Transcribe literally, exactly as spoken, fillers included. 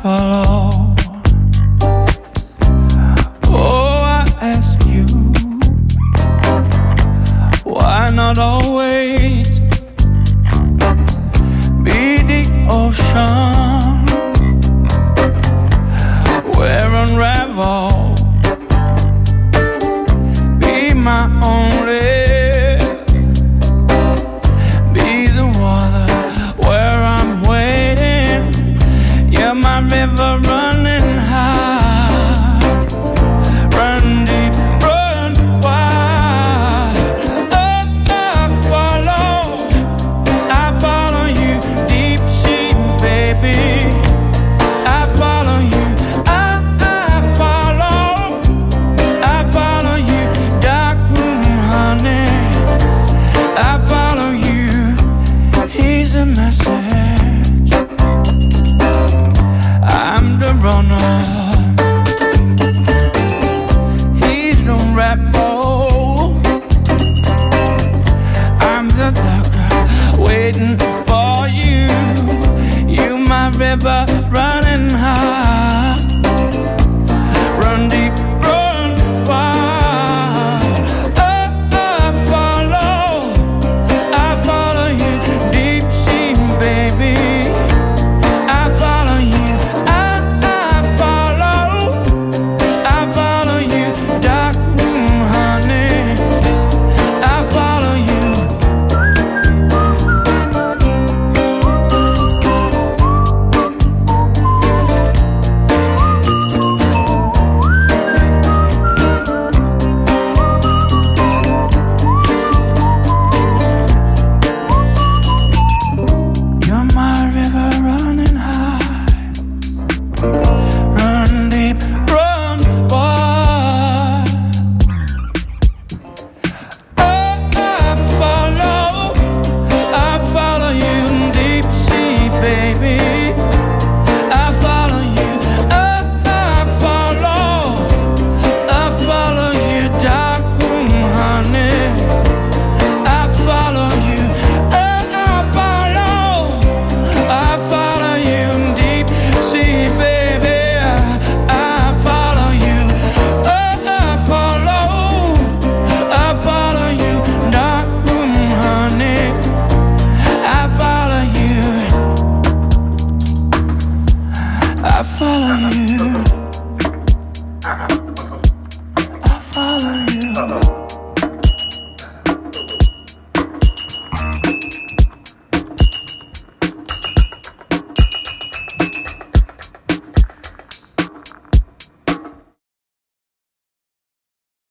follow. Oh, I ask you, why not always be the ocean where unravel, be my only, be the water where I'm waiting. You're my river running high, run deep, run wide. Oh, I follow, I follow you, deep sea, baby. I follow you, I, I follow, I follow you, dark room, honey. I follow you, here's a message. I'm the runner, he's the rebel. I'm the doctor waiting for you. You my river,